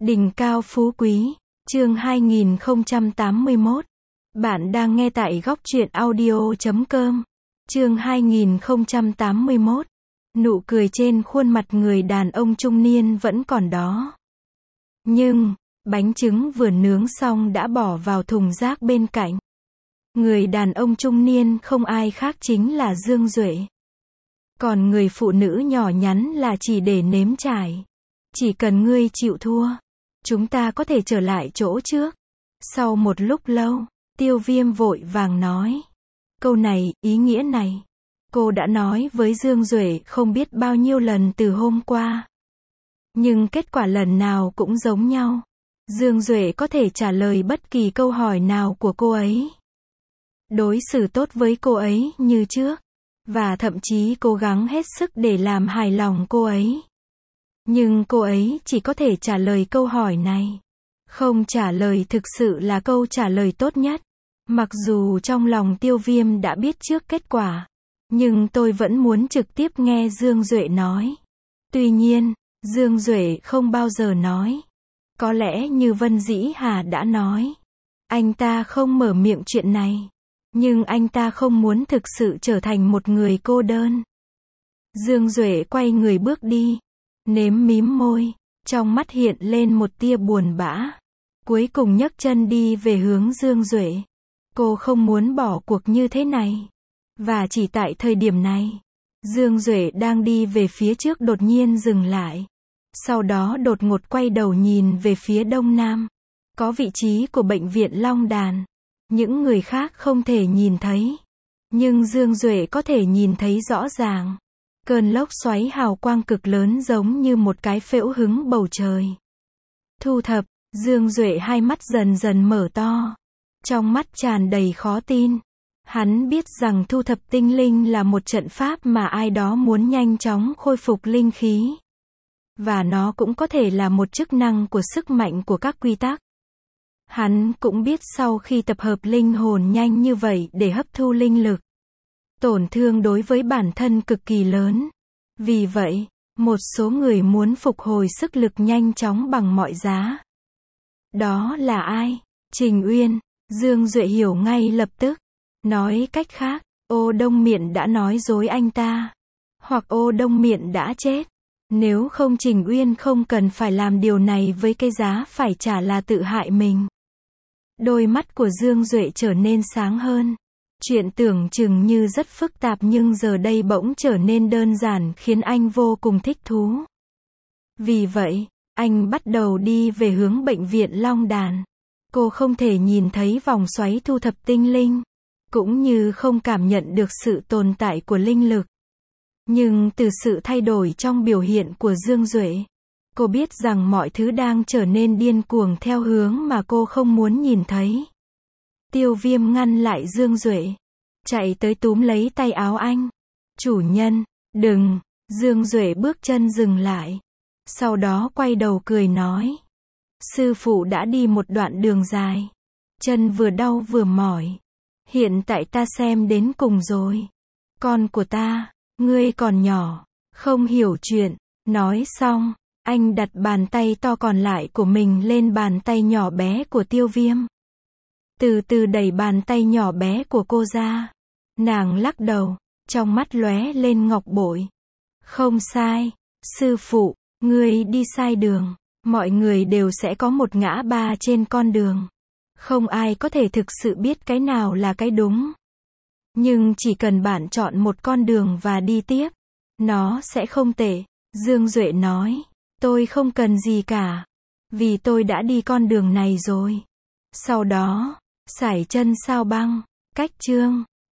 Đỉnh cao phú quý, chương 2081. Bạn đang nghe tại góc truyện audio.com. Chương 2081. Nụ cười trên khuôn mặt người đàn ông trung niên vẫn còn đó. Nhưng, bánh trứng vừa nướng xong đã bỏ vào thùng rác bên cạnh. Người đàn ông trung niên không ai khác chính là Dương Duệ. Còn người phụ nữ nhỏ nhắn là chỉ để nếm trải. Chỉ cần ngươi chịu thua, chúng ta có thể trở lại chỗ trước. Sau một lúc lâu, Tiêu Viêm vội vàng nói. Câu này, ý nghĩa này, cô đã nói với Dương Duệ không biết bao nhiêu lần từ hôm qua. Nhưng kết quả lần nào cũng giống nhau. Dương Duệ có thể trả lời bất kỳ câu hỏi nào của cô ấy. Đối xử tốt với cô ấy như trước. Và thậm chí cố gắng hết sức để làm hài lòng cô ấy. Nhưng cô ấy chỉ có thể trả lời câu hỏi này. Không trả lời thực sự là câu trả lời tốt nhất. Mặc dù trong lòng Tiêu Viêm đã biết trước kết quả. Nhưng tôi vẫn muốn trực tiếp nghe Dương Duệ nói. Tuy nhiên, Dương Duệ không bao giờ nói. Có lẽ như Vân Dĩ Hà đã nói. Anh ta không mở miệng chuyện này. Nhưng anh ta không muốn thực sự trở thành một người cô đơn. Dương Duệ quay người bước đi. Nếm mím môi. Trong mắt hiện lên một tia buồn bã. Cuối cùng nhấc chân đi về hướng Dương Duệ. Cô không muốn bỏ cuộc như thế này. Và chỉ tại thời điểm này, Dương Duệ đang đi về phía trước đột nhiên dừng lại. Sau đó đột ngột quay đầu nhìn về phía đông nam. Có vị trí của bệnh viện Long Đàn. Những người khác không thể nhìn thấy. Nhưng Dương Duệ có thể nhìn thấy rõ ràng. Cơn lốc xoáy hào quang cực lớn giống như một cái phễu hứng bầu trời. Thu thập, Dương Duệ hai mắt dần dần mở to. Trong mắt tràn đầy khó tin. Hắn biết rằng thu thập tinh linh là một trận pháp mà ai đó muốn nhanh chóng khôi phục linh khí. Và nó cũng có thể là một chức năng của sức mạnh của các quy tắc. Hắn cũng biết sau khi tập hợp linh hồn nhanh như vậy để hấp thu linh lực, tổn thương đối với bản thân cực kỳ lớn. Vì vậy, một số người muốn phục hồi sức lực nhanh chóng bằng mọi giá. Đó là ai? Trình Uyên. Dương Duệ hiểu ngay lập tức. Nói cách khác, Ô Đông Miện đã nói dối anh ta. Hoặc Ô Đông Miện đã chết. Nếu không Trình Uyên không cần phải làm điều này với cái giá phải trả là tự hại mình. Đôi mắt của Dương Duệ trở nên sáng hơn. Chuyện tưởng chừng như rất phức tạp nhưng giờ đây bỗng trở nên đơn giản khiến anh vô cùng thích thú. Vì vậy, anh bắt đầu đi về hướng bệnh viện Long Đàn. Cô không thể nhìn thấy vòng xoáy thu thập tinh linh, cũng như không cảm nhận được sự tồn tại của linh lực. Nhưng từ sự thay đổi trong biểu hiện của Dương Duệ, cô biết rằng mọi thứ đang trở nên điên cuồng theo hướng mà cô không muốn nhìn thấy. Tiêu Viêm ngăn lại Dương Duệ, chạy tới túm lấy tay áo anh. Chủ nhân, đừng. Dương Duệ bước chân dừng lại. Sau đó quay đầu cười nói. Sư phụ đã đi một đoạn đường dài. Chân vừa đau vừa mỏi. Hiện tại ta xem đến cùng rồi. Con của ta, ngươi còn nhỏ, không hiểu chuyện. Nói xong, anh đặt bàn tay to còn lại của mình lên bàn tay nhỏ bé của Tiêu Viêm. Từ từ đẩy bàn tay nhỏ bé của cô ra. Nàng lắc đầu, trong mắt lóe lên ngọc bội. Không sai, sư phụ, ngươi đi sai đường. Mọi người đều sẽ có một ngã ba trên con đường. Không ai có thể thực sự biết cái nào là cái đúng. Nhưng chỉ cần bạn chọn một con đường và đi tiếp, nó sẽ không tệ. Dương Duệ nói, tôi không cần gì cả. Vì tôi đã đi con đường này rồi. Sau đó, sải chân sao băng, cách chương.